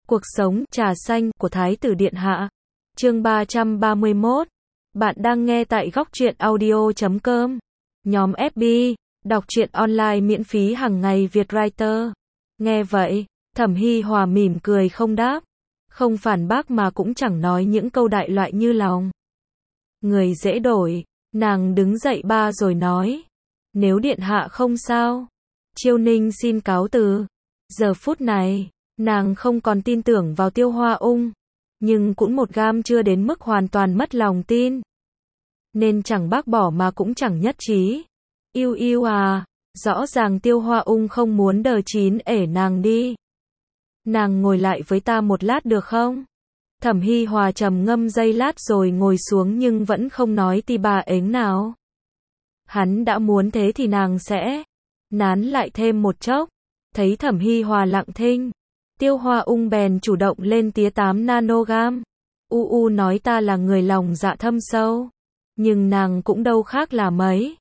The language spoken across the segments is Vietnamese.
Cuộc sống trà xanh của Thái tử Điện Hạ. Chương 331. Bạn đang nghe tại góc truyện audio.com. Nhóm FB, đọc truyện online miễn phí hàng ngày Việt Writer. Nghe vậy, Thẩm Hi Hòa mỉm cười không đáp, không phản bác mà cũng chẳng nói những câu đại loại như lòng người dễ đổi. Nàng đứng dậy rồi nói, nếu Điện Hạ không sao, Chiêu Ninh xin cáo từ. Giờ phút này, nàng không còn tin tưởng vào Tiêu Hoa Ung, nhưng cũng một gam chưa đến mức hoàn toàn mất lòng tin. Nên chẳng bác bỏ mà cũng chẳng nhất trí. Yêu yêu à, rõ ràng Tiêu Hoa Ung không muốn đờ chín ể nàng đi. Nàng ngồi lại với ta một lát được không? Thẩm Hi Hòa trầm ngâm giây lát rồi ngồi xuống nhưng vẫn không nói tì bà ếnh nào. Hắn đã muốn thế thì nàng sẽ nán lại thêm một chốc. Thấy Thẩm Hi Hòa lặng thinh, Tiêu Hoa Ung bèn chủ động lên tía 8 nanogam. Nói ta là người lòng dạ thâm sâu, nhưng nàng cũng đâu khác là mấy.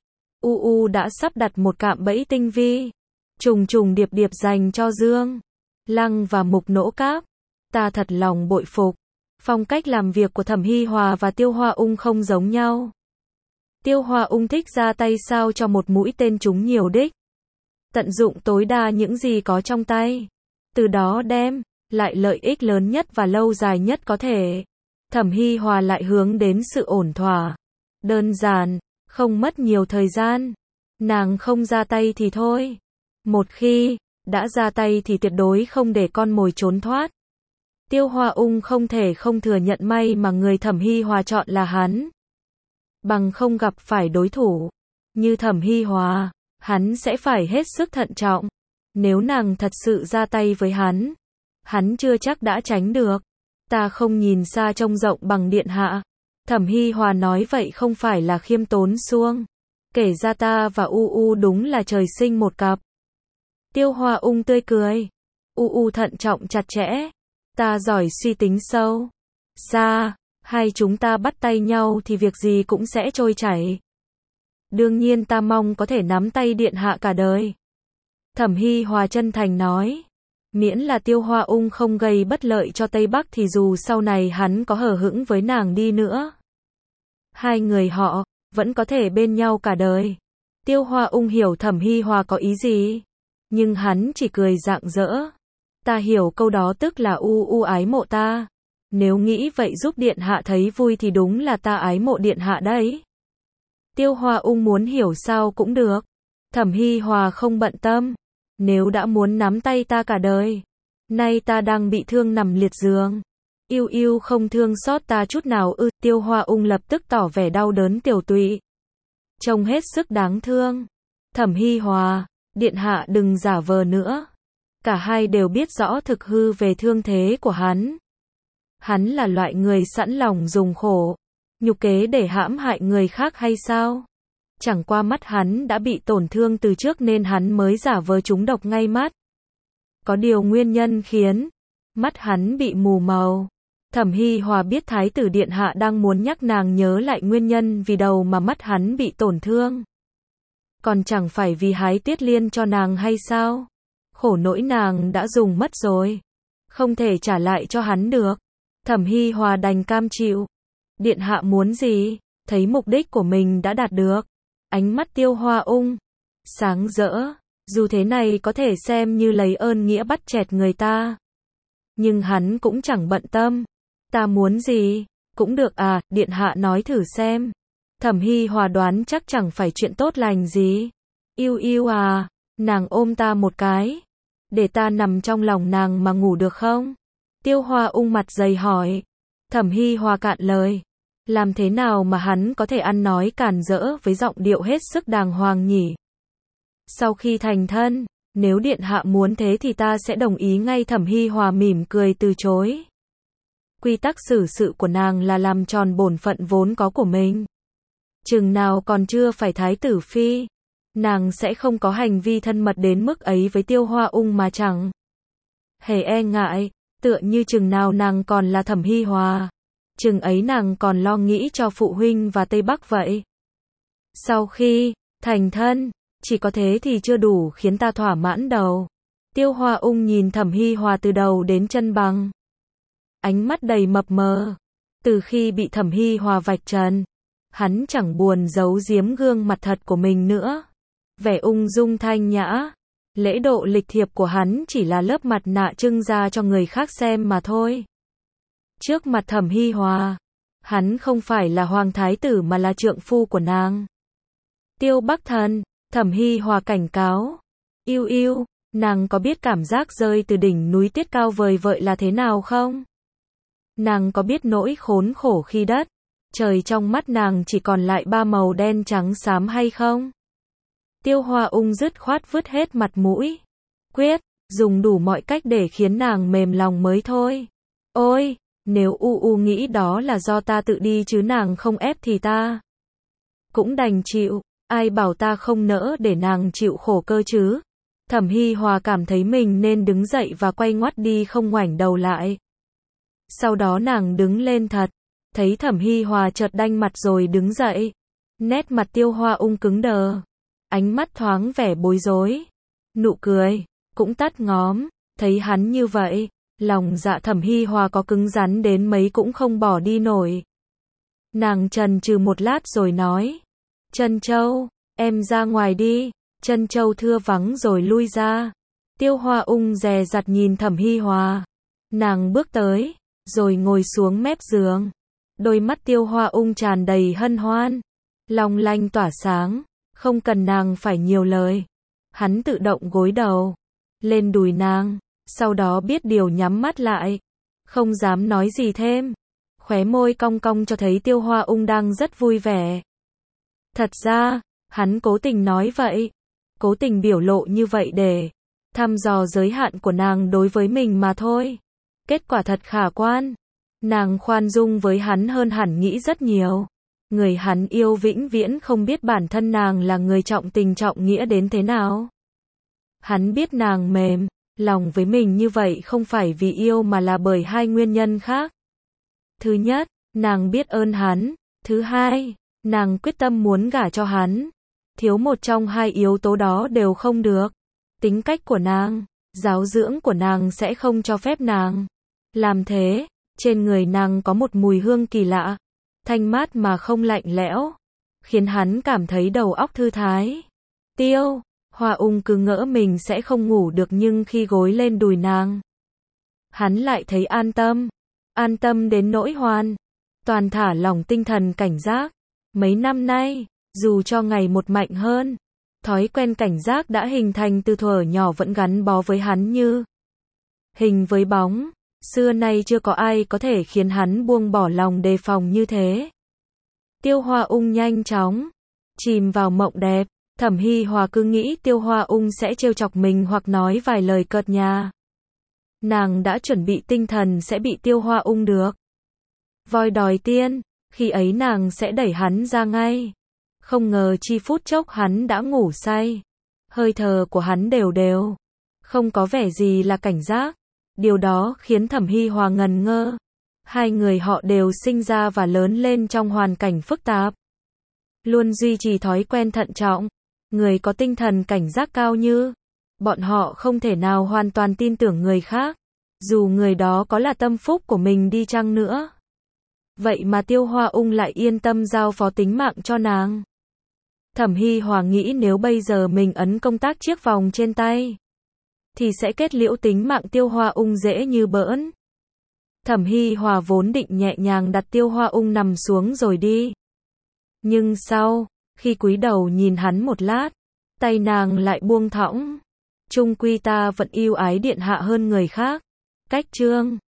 Đã sắp đặt một cạm bẫy tinh vi, trùng trùng điệp điệp dành cho Dương Lăng và Mục Nỗ Cáp. Ta thật lòng bội phục. Phong cách làm việc của Thẩm Hi Hòa và Tiêu Hoa Ung không giống nhau. Tiêu Hoa Ung thích ra tay sao cho một mũi tên trúng nhiều đích, tận dụng tối đa những gì có trong tay, từ đó đem lại lợi ích lớn nhất và lâu dài nhất có thể. Thẩm Hi Hòa lại hướng đến sự ổn thỏa, đơn giản, không mất nhiều thời gian. Nàng không ra tay thì thôi, một khi đã ra tay thì tuyệt đối không để con mồi trốn thoát. Tiêu Hoa Ung không thể không thừa nhận may mà người Thẩm Hi Hòa chọn là hắn. Bằng không gặp phải đối thủ như Thẩm Hi Hòa, hắn sẽ phải hết sức thận trọng. Nếu nàng thật sự ra tay với hắn chưa chắc đã tránh được. Ta không nhìn xa trông rộng bằng Điện Hạ. Thẩm Hi Hòa nói vậy không phải là khiêm tốn xuông. Kể ra ta và đúng là trời sinh một cặp. Tiêu Hoa Ung tươi cười. Thận trọng chặt chẽ. Ta giỏi suy tính sâu xa, hai chúng ta bắt tay nhau thì việc gì cũng sẽ trôi chảy. Đương nhiên ta mong có thể nắm tay Điện Hạ cả đời. Thẩm Hi Hòa chân thành nói. Miễn là Tiêu Hoa Ung không gây bất lợi cho Tây Bắc thì dù sau này hắn có hờ hững với nàng đi nữa, hai người họ vẫn có thể bên nhau cả đời. Tiêu Hoa Ung hiểu Thẩm Hi Hòa có ý gì, nhưng hắn chỉ cười rạng rỡ. Ta hiểu câu đó tức là ái mộ ta. Nếu nghĩ vậy giúp Điện Hạ thấy vui thì đúng là ta ái mộ Điện Hạ đấy. Tiêu Hoa Ung muốn hiểu sao cũng được. Thẩm Hi Hòa không bận tâm. Nếu đã muốn nắm tay ta cả đời, nay ta đang bị thương nằm liệt giường, yêu không thương xót ta chút nào ư? Tiêu Hoa Ung lập tức tỏ vẻ đau đớn tiểu tụy, trông hết sức đáng thương. Thẩm Hi Hòa, Điện Hạ đừng giả vờ nữa. Cả hai đều biết rõ thực hư về thương thế của hắn. Hắn là loại người sẵn lòng dùng khổ, nhục kế để hãm hại người khác hay sao? Chẳng qua mắt hắn đã bị tổn thương từ trước nên hắn mới giả vờ trúng độc ngay mắt. Có điều nguyên nhân khiến mắt hắn bị mù màu. Thẩm Hi Hòa biết Thái tử Điện Hạ đang muốn nhắc nàng nhớ lại nguyên nhân vì đâu mà mắt hắn bị tổn thương. Còn chẳng phải vì hái Tiết Liên cho nàng hay sao? Khổ nỗi nàng đã dùng mất rồi, không thể trả lại cho hắn được. Thẩm Hi Hòa đành cam chịu. Điện Hạ muốn gì? Thấy mục đích của mình đã đạt được, ánh mắt Tiêu Hoa Ung sáng rỡ. Dù thế này có thể xem như lấy ơn nghĩa bắt chẹt người ta, nhưng hắn cũng chẳng bận tâm. Ta muốn gì cũng được à, Điện Hạ nói thử xem. Thẩm Hi Hòa đoán chắc chẳng phải chuyện tốt lành gì. Yêu à, nàng ôm ta một cái, để ta nằm trong lòng nàng mà ngủ được không? Tiêu Hoa Ung mặt dày hỏi. Thẩm Hi Hòa cạn lời. Làm thế nào mà hắn có thể ăn nói càn rỡ với giọng điệu hết sức đàng hoàng nhỉ? Sau khi thành thân, nếu Điện Hạ muốn thế thì ta sẽ đồng ý ngay. Thẩm Hi Hòa mỉm cười từ chối. Quy tắc xử sự của nàng là làm tròn bổn phận vốn có của mình. Chừng nào còn chưa phải Thái tử Phi, nàng sẽ không có hành vi thân mật đến mức ấy với Tiêu Hoa Ung mà chẳng hề e ngại. Tựa như chừng nào nàng còn là Thẩm Hi Hòa, chừng ấy nàng còn lo nghĩ cho phụ huynh và Tây Bắc vậy. Sau khi thành thân, chỉ có thế thì chưa đủ khiến ta thỏa mãn đâu. Tiêu Hoa Ung nhìn Thẩm Hi Hòa từ đầu đến chân bằng ánh mắt đầy mập mờ. Từ khi bị Thẩm Hi Hòa vạch trần, hắn chẳng buồn giấu giếm gương mặt thật của mình nữa. Vẻ ung dung thanh nhã, lễ độ lịch thiệp của hắn chỉ là lớp mặt nạ trưng ra cho người khác xem mà thôi. Trước mặt Thẩm Hi Hòa, hắn không phải là hoàng thái tử mà là trượng phu của nàng. Tiêu Bắc Thần, Thẩm Hi Hòa cảnh cáo. Yêu yêu, nàng có biết cảm giác rơi từ đỉnh núi tuyết cao vời vợi là thế nào không? Nàng có biết nỗi khốn khổ khi đất, trời trong mắt nàng chỉ còn lại ba màu đen trắng xám hay không? Tiêu Hoa Ung dứt khoát vứt hết mặt mũi. Quyết, dùng đủ mọi cách để khiến nàng mềm lòng mới thôi. Ôi, nếu U nghĩ đó là do ta tự đi chứ nàng không ép thì ta cũng đành chịu, ai bảo ta không nỡ để nàng chịu khổ cơ chứ. Thẩm Hi Hòa cảm thấy mình nên đứng dậy và quay ngoắt đi không ngoảnh đầu lại. Sau đó nàng đứng lên thật, thấy Thẩm Hi Hòa chợt đanh mặt rồi đứng dậy. Nét mặt Tiêu Hoa Ung cứng đờ, ánh mắt thoáng vẻ bối rối. Nụ cười cũng tắt ngóm, thấy hắn như vậy, lòng dạ Thẩm Hi Hòa có cứng rắn đến mấy cũng không bỏ đi nổi. Nàng chần chừ một lát rồi nói, Trân Châu, em ra ngoài đi. Trân Châu thưa vắng rồi lui ra. Tiêu Hoa Ung dè dặt nhìn Thẩm Hi Hòa. Nàng bước tới, rồi ngồi xuống mép giường. Đôi mắt Tiêu Hoa Ung tràn đầy hân hoan, long lanh tỏa sáng, không cần nàng phải nhiều lời. Hắn tự động gối đầu lên đùi nàng, sau đó biết điều nhắm mắt lại, không dám nói gì thêm. Khóe môi cong cong cho thấy Tiêu Hoa Ung đang rất vui vẻ. Thật ra, hắn cố tình nói vậy, cố tình biểu lộ như vậy để thăm dò giới hạn của nàng đối với mình mà thôi. Kết quả thật khả quan. Nàng khoan dung với hắn hơn hẳn nghĩ rất nhiều. Người hắn yêu vĩnh viễn không biết bản thân nàng là người trọng tình trọng nghĩa đến thế nào. Hắn biết nàng mềm lòng với mình như vậy không phải vì yêu mà là bởi hai nguyên nhân khác. Thứ nhất, nàng biết ơn hắn. Thứ hai, nàng quyết tâm muốn gả cho hắn. Thiếu một trong hai yếu tố đó đều không được. Tính cách của nàng, giáo dưỡng của nàng sẽ không cho phép nàng làm thế. Trên người nàng có một mùi hương kỳ lạ, thanh mát mà không lạnh lẽo, khiến hắn cảm thấy đầu óc thư thái. Tiêu Hoa Ung cứ ngỡ mình sẽ không ngủ được, nhưng khi gối lên đùi nàng, hắn lại thấy an tâm đến nỗi hoàn toàn thả lỏng tinh thần cảnh giác. Mấy năm nay, dù cho ngày một mạnh hơn, thói quen cảnh giác đã hình thành từ thuở nhỏ vẫn gắn bó với hắn như hình với bóng. Xưa nay chưa có ai có thể khiến hắn buông bỏ lòng đề phòng như thế. Tiêu Hoa Ung nhanh chóng chìm vào mộng đẹp. Thẩm Hi Hòa cứ nghĩ Tiêu Hoa Ung sẽ trêu chọc mình hoặc nói vài lời cợt nhả. Nàng đã chuẩn bị tinh thần sẽ bị Tiêu Hoa Ung được voi đòi tiên, khi ấy nàng sẽ đẩy hắn ra ngay. Không ngờ chi phút chốc hắn đã ngủ say. Hơi thở của hắn đều đều, không có vẻ gì là cảnh giác. Điều đó khiến Thẩm Hi Hòa ngần ngơ. Hai người họ đều sinh ra và lớn lên trong hoàn cảnh phức tạp, luôn duy trì thói quen thận trọng. Người có tinh thần cảnh giác cao như bọn họ không thể nào hoàn toàn tin tưởng người khác, dù người đó có là tâm phúc của mình đi chăng nữa. Vậy mà Tiêu Hoa Ung lại yên tâm giao phó tính mạng cho nàng. Thẩm Hi Hòa nghĩ nếu bây giờ mình ấn công tắc chiếc vòng trên tay, thì sẽ kết liễu tính mạng Tiêu Hoa Ung dễ như bỡn. Thẩm Hi Hòa vốn định nhẹ nhàng đặt Tiêu Hoa Ung nằm xuống rồi đi. Nhưng sau, khi cúi đầu nhìn hắn một lát, tay nàng lại buông thõng. Chung quy ta vẫn yêu ái điện hạ hơn người khác. Cách chương